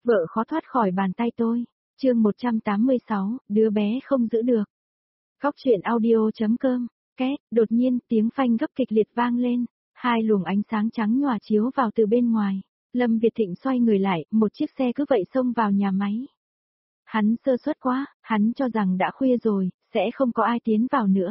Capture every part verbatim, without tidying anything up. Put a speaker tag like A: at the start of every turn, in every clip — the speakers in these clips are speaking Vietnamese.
A: vợ khó thoát khỏi bàn tay tôi. Chương một trăm tám mươi sáu, đứa bé không giữ được. Góc truyện audio.com. Két, đột nhiên tiếng phanh gấp kịch liệt vang lên, hai luồng ánh sáng trắng nhòa chiếu vào từ bên ngoài. Lâm Việt Thịnh xoay người lại, một chiếc xe cứ vậy xông vào nhà máy. Hắn sơ suất quá, hắn cho rằng đã khuya rồi, sẽ không có ai tiến vào nữa.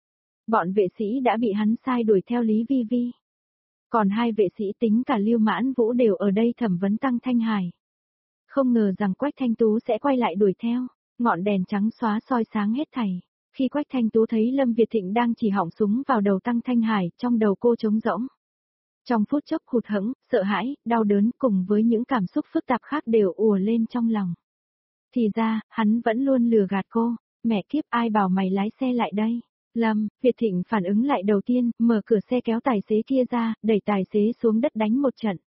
A: Bọn vệ sĩ đã bị hắn sai đuổi theo Lý Vi Vi. Còn hai vệ sĩ tính cả Lưu Mãn Vũ đều ở đây thẩm vấn Tăng Thanh Hải. Không ngờ rằng Quách Thanh Tú sẽ quay lại đuổi theo, ngọn đèn trắng xóa soi sáng hết thảy. Khi Quách Thanh Tú thấy Lâm Việt Thịnh đang chỉ họng súng vào đầu Tăng Thanh Hải, trong đầu cô trống rỗng. Trong phút chốc hụt hẫng, sợ hãi, đau đớn cùng với những cảm xúc phức tạp khác đều ùa lên trong lòng. Thì ra, hắn vẫn luôn lừa gạt cô, mẹ kiếp ai bảo mày lái xe lại đây. Lâm Việt Thịnh phản ứng lại đầu tiên, mở cửa xe kéo tài xế kia ra, đẩy tài xế xuống đất đánh một trận.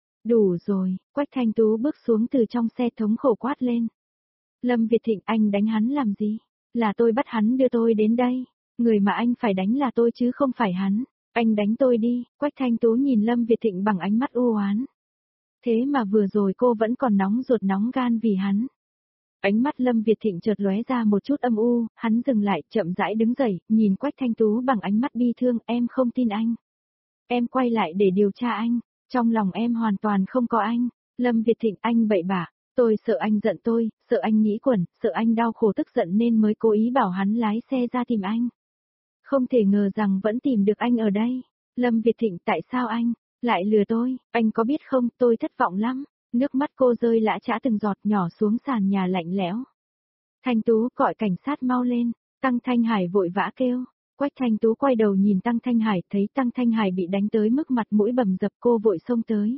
A: Đủ rồi, Quách Thanh Tú bước xuống từ trong xe thống khổ quát lên. Lâm Việt Thịnh, anh đánh hắn làm gì? Là tôi bắt hắn đưa tôi đến đây. Người mà anh phải đánh là tôi chứ không phải hắn. Anh đánh tôi đi. Quách Thanh Tú nhìn Lâm Việt Thịnh bằng ánh mắt u oán. Thế mà vừa rồi cô vẫn còn nóng ruột nóng gan vì hắn. Ánh mắt Lâm Việt Thịnh chợt lóe ra một chút âm u, hắn dừng lại, chậm rãi đứng dậy, nhìn Quách Thanh Tú bằng ánh mắt bi thương, em không tin anh. Em quay lại để điều tra anh, trong lòng em hoàn toàn không có anh. Lâm Việt Thịnh, anh bậy bạ, tôi sợ anh giận tôi, sợ anh nghĩ quẩn, sợ anh đau khổ tức giận nên mới cố ý bảo hắn lái xe ra tìm anh. Không thể ngờ rằng vẫn tìm được anh ở đây. Lâm Việt Thịnh, tại sao anh lại lừa tôi, anh có biết không, tôi thất vọng lắm. Nước mắt cô rơi lã chã từng giọt nhỏ xuống sàn nhà lạnh lẽo. Thanh Tú, gọi cảnh sát mau lên. Tăng Thanh Hải vội vã kêu. Quách Thanh Tú quay đầu nhìn Tăng Thanh Hải, thấy Tăng Thanh Hải bị đánh tới mức mặt mũi bầm dập, cô vội xông tới.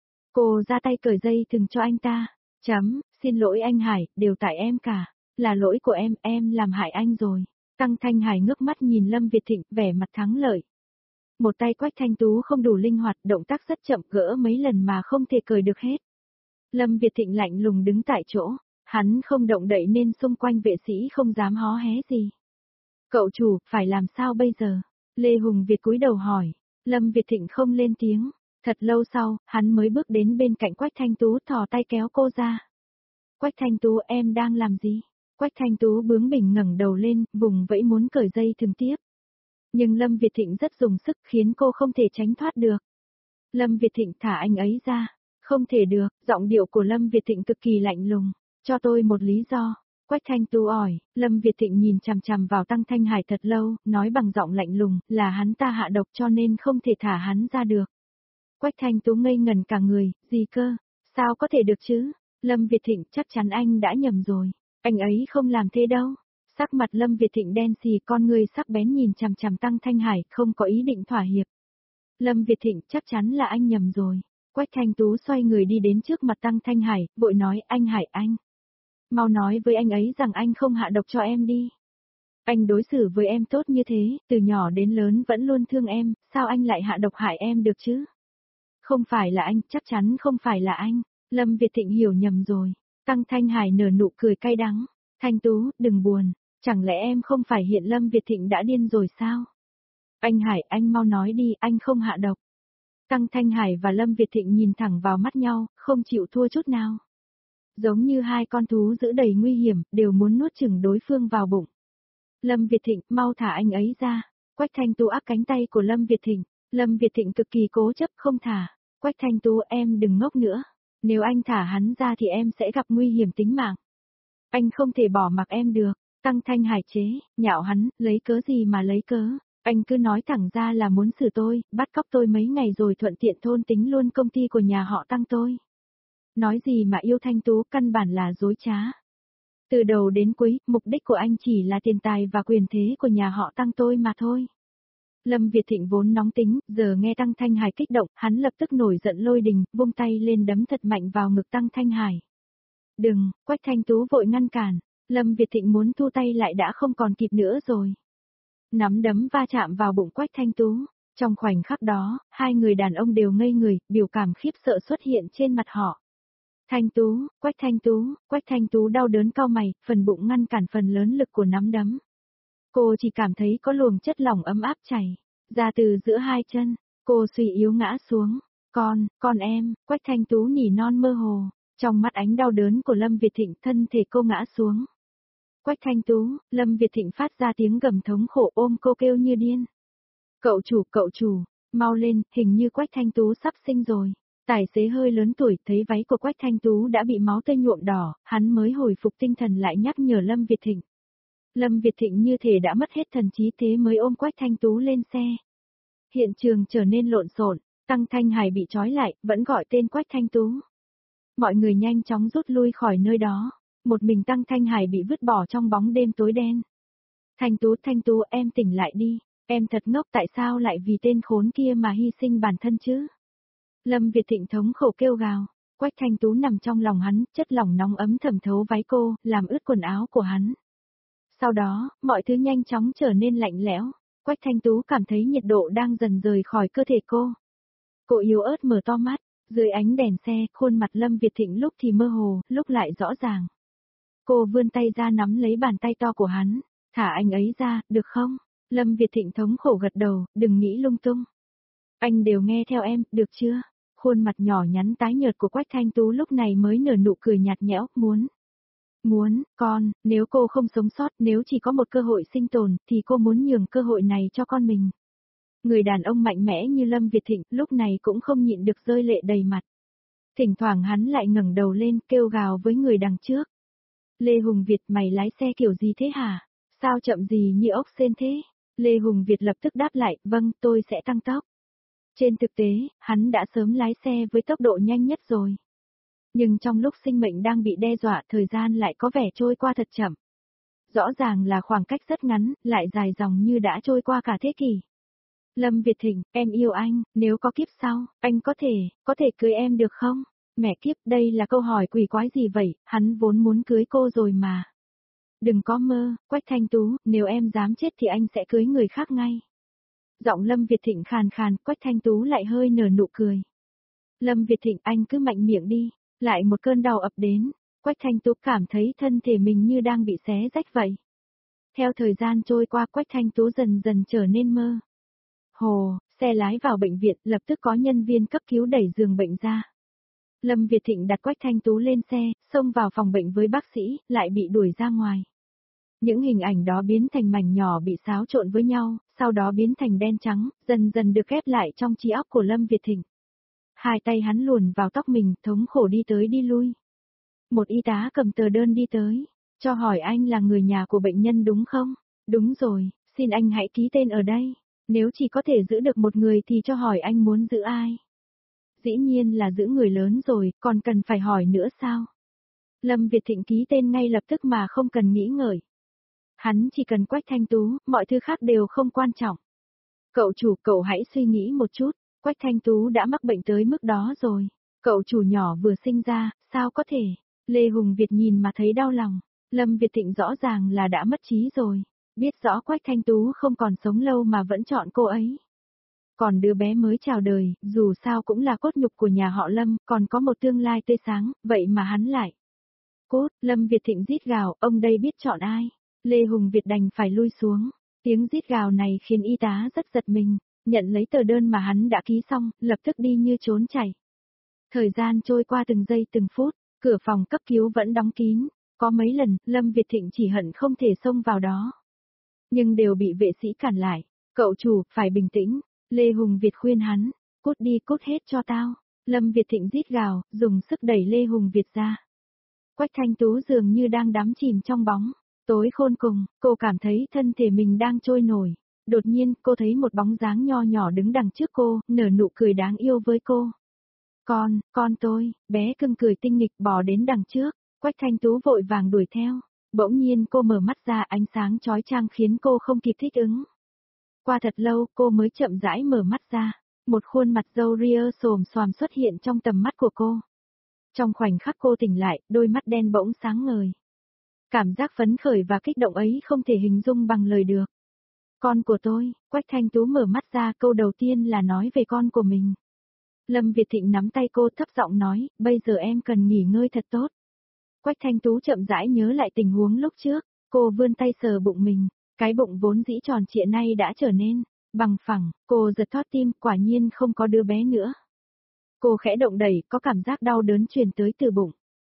A: Cô ra tay cởi dây thừng cho anh ta. Chấm, xin lỗi anh Hải, đều tại em cả. Là lỗi của em, em làm hại anh rồi. Tăng Thanh Hải ngước mắt nhìn Lâm Việt Thịnh, vẻ mặt thắng lợi. Một tay Quách Thanh Tú không đủ linh hoạt, động tác rất chậm, gỡ mấy lần mà không thể cởi được hết. Lâm Việt Thịnh lạnh lùng đứng tại chỗ, hắn không động đậy nên xung quanh vệ sĩ không dám hó hé gì. Cậu chủ, phải làm sao bây giờ? Lê Hùng Việt cúi đầu hỏi, Lâm Việt Thịnh không lên tiếng, thật lâu sau, hắn mới bước đến bên cạnh Quách Thanh Tú thò tay kéo cô ra. Quách Thanh Tú, em đang làm gì? Quách Thanh Tú bướng bỉnh ngẩng đầu lên, vùng vẫy muốn cởi dây thừng tiếp. Nhưng Lâm Việt Thịnh rất dùng sức khiến cô không thể tránh thoát được. Lâm Việt Thịnh, thả anh ấy ra. Không thể được, giọng điệu của Lâm Việt Thịnh cực kỳ lạnh lùng. Cho tôi một lý do. Quách Thanh Tú hỏi, Lâm Việt Thịnh nhìn chằm chằm vào Tăng Thanh Hải thật lâu, nói bằng giọng lạnh lùng, là hắn ta hạ độc cho nên không thể thả hắn ra được. Quách Thanh Tú ngây ngần cả người, gì cơ, sao có thể được chứ? Lâm Việt Thịnh, chắc chắn anh đã nhầm rồi, anh ấy không làm thế đâu. Sắc mặt Lâm Việt Thịnh đen xì, con người sắc bén nhìn chằm chằm Tăng Thanh Hải, không có ý định thỏa hiệp. Lâm Việt Thịnh, chắc chắn là anh nhầm rồi. Quách Thanh Tú xoay người đi đến trước mặt Tăng Thanh Hải, vội nói, anh Hải anh. Mau nói với anh ấy rằng anh không hạ độc cho em đi. Anh đối xử với em tốt như thế, từ nhỏ đến lớn vẫn luôn thương em, sao anh lại hạ độc hại em được chứ? Không phải là anh, chắc chắn không phải là anh. Lâm Việt Thịnh hiểu nhầm rồi. Tăng Thanh Hải nở nụ cười cay đắng. Thanh Tú, đừng buồn, chẳng lẽ em không phải hiện Lâm Việt Thịnh đã điên rồi sao? Anh Hải, anh mau nói đi, anh không hạ độc. Tăng Thanh Hải và Lâm Việt Thịnh nhìn thẳng vào mắt nhau, không chịu thua chút nào. Giống như hai con thú dữ đầy nguy hiểm, đều muốn nuốt chửng đối phương vào bụng. Lâm Việt Thịnh, mau thả anh ấy ra. Quách Thanh Tú áp cánh tay của Lâm Việt Thịnh. Lâm Việt Thịnh cực kỳ cố chấp không thả. Quách Thanh Tú, em đừng ngốc nữa. Nếu anh thả hắn ra thì em sẽ gặp nguy hiểm tính mạng. Anh không thể bỏ mặc em được. Tăng Thanh Hải chế, nhạo hắn, lấy cớ gì mà lấy cớ. Anh cứ nói thẳng ra là muốn xử tôi, bắt cóc tôi mấy ngày rồi thuận tiện thôn tính luôn công ty của nhà họ Tăng tôi. Nói gì mà yêu Thanh Tú, căn bản là dối trá. Từ đầu đến cuối, mục đích của anh chỉ là tiền tài và quyền thế của nhà họ Tăng tôi mà thôi. Lâm Việt Thịnh vốn nóng tính, giờ nghe Tăng Thanh Hải kích động, hắn lập tức nổi giận lôi đình, vung tay lên đấm thật mạnh vào ngực Tăng Thanh Hải. Đừng, Quách Thanh Tú vội ngăn cản, Lâm Việt Thịnh muốn thu tay lại đã không còn kịp nữa rồi. Nắm đấm va chạm vào bụng Quách Thanh Tú. Trong khoảnh khắc đó, hai người đàn ông đều ngây người, biểu cảm khiếp sợ xuất hiện trên mặt họ. Thanh Tú, Quách Thanh Tú, Quách Thanh Tú đau đớn cau mày, phần bụng ngăn cản phần lớn lực của nắm đấm. Cô chỉ cảm thấy có luồng chất lỏng ấm áp chảy ra từ giữa hai chân, cô suy yếu ngã xuống. Con, con em, Quách Thanh Tú nỉ non mơ hồ. Trong mắt ánh đau đớn của Lâm Việt Thịnh, thân thể cô ngã xuống. Quách Thanh Tú, Lâm Việt Thịnh phát ra tiếng gầm thống khổ ôm cô kêu như điên. Cậu chủ, cậu chủ, mau lên, hình như Quách Thanh Tú sắp sinh rồi. Tài xế hơi lớn tuổi thấy váy của Quách Thanh Tú đã bị máu tươi nhuộm đỏ, hắn mới hồi phục tinh thần lại nhắc nhở Lâm Việt Thịnh. Lâm Việt Thịnh như thể đã mất hết thần trí thế mới ôm Quách Thanh Tú lên xe. Hiện trường trở nên lộn xộn, Tăng Thanh Hải bị trói lại, vẫn gọi tên Quách Thanh Tú. Mọi người nhanh chóng rút lui khỏi nơi đó, một mình Tăng Thanh Hải bị vứt bỏ trong bóng đêm tối đen. Thanh Tú, Thanh Tú em tỉnh lại đi, em thật ngốc tại sao lại vì tên khốn kia mà hy sinh bản thân chứ? Lâm Việt Thịnh thống khổ kêu gào, Quách Thanh Tú nằm trong lòng hắn, chất lỏng nóng ấm thẩm thấu váy cô, làm ướt quần áo của hắn. Sau đó, mọi thứ nhanh chóng trở nên lạnh lẽo, Quách Thanh Tú cảm thấy nhiệt độ đang dần rời khỏi cơ thể cô. Cô yếu ớt mở to mắt, dưới ánh đèn xe, khuôn mặt Lâm Việt Thịnh lúc thì mơ hồ, lúc lại rõ ràng. Cô vươn tay ra nắm lấy bàn tay to của hắn, thả anh ấy ra, được không? Lâm Việt Thịnh thống khổ gật đầu, đừng nghĩ lung tung. Anh đều nghe theo em, được chưa? Khuôn mặt nhỏ nhắn tái nhợt của Quách Thanh Tú lúc này mới nở nụ cười nhạt nhẽo, muốn. Muốn, con, nếu cô không sống sót, nếu chỉ có một cơ hội sinh tồn, thì cô muốn nhường cơ hội này cho con mình. Người đàn ông mạnh mẽ như Lâm Việt Thịnh, lúc này cũng không nhịn được rơi lệ đầy mặt. Thỉnh thoảng hắn lại ngẩng đầu lên, kêu gào với người đằng trước. Lê Hùng Việt, mày lái xe kiểu gì thế hả? Sao chậm gì như ốc sên thế? Lê Hùng Việt lập tức đáp lại, vâng, tôi sẽ tăng tốc. Trên thực tế, hắn đã sớm lái xe với tốc độ nhanh nhất rồi. Nhưng trong lúc sinh mệnh đang bị đe dọa, thời gian lại có vẻ trôi qua thật chậm. Rõ ràng là khoảng cách rất ngắn, lại dài dòng như đã trôi qua cả thế kỷ. Lâm Việt Thịnh, em yêu anh, nếu có kiếp sau, anh có thể, có thể cưới em được không? Mẹ kiếp, đây là câu hỏi quỷ quái gì vậy, hắn vốn muốn cưới cô rồi mà. Đừng có mơ, Quách Thanh Tú, nếu em dám chết thì anh sẽ cưới người khác ngay. Giọng Lâm Việt Thịnh khàn khàn, Quách Thanh Tú lại hơi nở nụ cười. Lâm Việt Thịnh, anh cứ mạnh miệng đi, lại một cơn đau ập đến, Quách Thanh Tú cảm thấy thân thể mình như đang bị xé rách vậy. Theo thời gian trôi qua, Quách Thanh Tú dần dần trở nên mơ. Hồ, xe lái vào bệnh viện, lập tức có nhân viên cấp cứu đẩy giường bệnh ra. Lâm Việt Thịnh đặt Quách Thanh Tú lên xe, xông vào phòng bệnh với bác sĩ, lại bị đuổi ra ngoài. Những hình ảnh đó biến thành mảnh nhỏ bị xáo trộn với nhau, sau đó biến thành đen trắng, dần dần được ghép lại trong trí óc của Lâm Việt Thịnh. Hai tay hắn luồn vào tóc mình, thống khổ đi tới đi lui. Một y tá cầm tờ đơn đi tới, cho hỏi anh là người nhà của bệnh nhân đúng không? Đúng rồi, xin anh hãy ký tên ở đây. Nếu chỉ có thể giữ được một người thì cho hỏi anh muốn giữ ai? Dĩ nhiên là giữ người lớn rồi, còn cần phải hỏi nữa sao? Lâm Việt Thịnh ký tên ngay lập tức mà không cần nghĩ ngợi. Hắn chỉ cần Quách Thanh Tú, mọi thứ khác đều không quan trọng. Cậu chủ, cậu hãy suy nghĩ một chút, Quách Thanh Tú đã mắc bệnh tới mức đó rồi. Cậu chủ nhỏ vừa sinh ra, sao có thể? Lê Hùng Việt nhìn mà thấy đau lòng. Lâm Việt Thịnh rõ ràng là đã mất trí rồi. Biết rõ Quách Thanh Tú không còn sống lâu mà vẫn chọn cô ấy. Còn đứa bé mới chào đời, dù sao cũng là cốt nhục của nhà họ Lâm, còn có một tương lai tươi sáng, vậy mà hắn lại. Cốt, Lâm Việt Thịnh rít gào, ông đây biết chọn ai. Lê Hùng Việt đành phải lui xuống. Tiếng rít gào này khiến y tá rất giật mình, nhận lấy tờ đơn mà hắn đã ký xong, lập tức đi như trốn chạy. Thời gian trôi qua từng giây từng phút, cửa phòng cấp cứu vẫn đóng kín. Có mấy lần, Lâm Việt Thịnh chỉ hận không thể xông vào đó. Nhưng đều bị vệ sĩ cản lại. Cậu chủ, phải bình tĩnh. Lê Hùng Việt khuyên hắn. Cút đi, cút hết cho tao. Lâm Việt Thịnh rít gào, dùng sức đẩy Lê Hùng Việt ra. Quách Thanh Tú dường như đang đắm chìm trong bóng. Tối khôn cùng, cô cảm thấy thân thể mình đang trôi nổi. Đột nhiên, cô thấy một bóng dáng nho nhỏ đứng đằng trước cô, nở nụ cười đáng yêu với cô. Con, con tôi, bé cưng cười tinh nghịch bò đến đằng trước. Quách Thanh Tú vội vàng đuổi theo. Bỗng nhiên cô mở mắt ra, ánh sáng chói chang khiến cô không kịp thích ứng. Qua thật lâu, cô mới chậm rãi mở mắt ra. Một khuôn mặt râu ria xồm xoàm xuất hiện trong tầm mắt của cô. Trong khoảnh khắc cô tỉnh lại, đôi mắt đen bỗng sáng ngời. Cảm giác phấn khởi và kích động ấy không thể hình dung bằng lời được. Con của tôi, Quách Thanh Tú mở mắt ra, câu đầu tiên là nói về con của mình. Lâm Việt Thịnh nắm tay cô thấp giọng nói, bây giờ em cần nghỉ ngơi thật tốt. Quách Thanh Tú chậm rãi nhớ lại tình huống lúc trước, cô vươn tay sờ bụng mình, cái bụng vốn dĩ tròn trịa nay đã trở nên bằng phẳng, cô giật thót tim, quả nhiên không có đứa bé nữa. Cô khẽ động đẩy, có cảm giác đau đớn truyền tới từ bụng,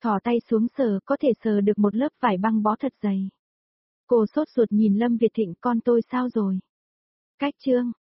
A: Thò tay xuống sờ, có thể sờ được một lớp vải băng bó thật dày. Cô sốt ruột nhìn Lâm Việt Thịnh, con tôi sao rồi? Cách Trương,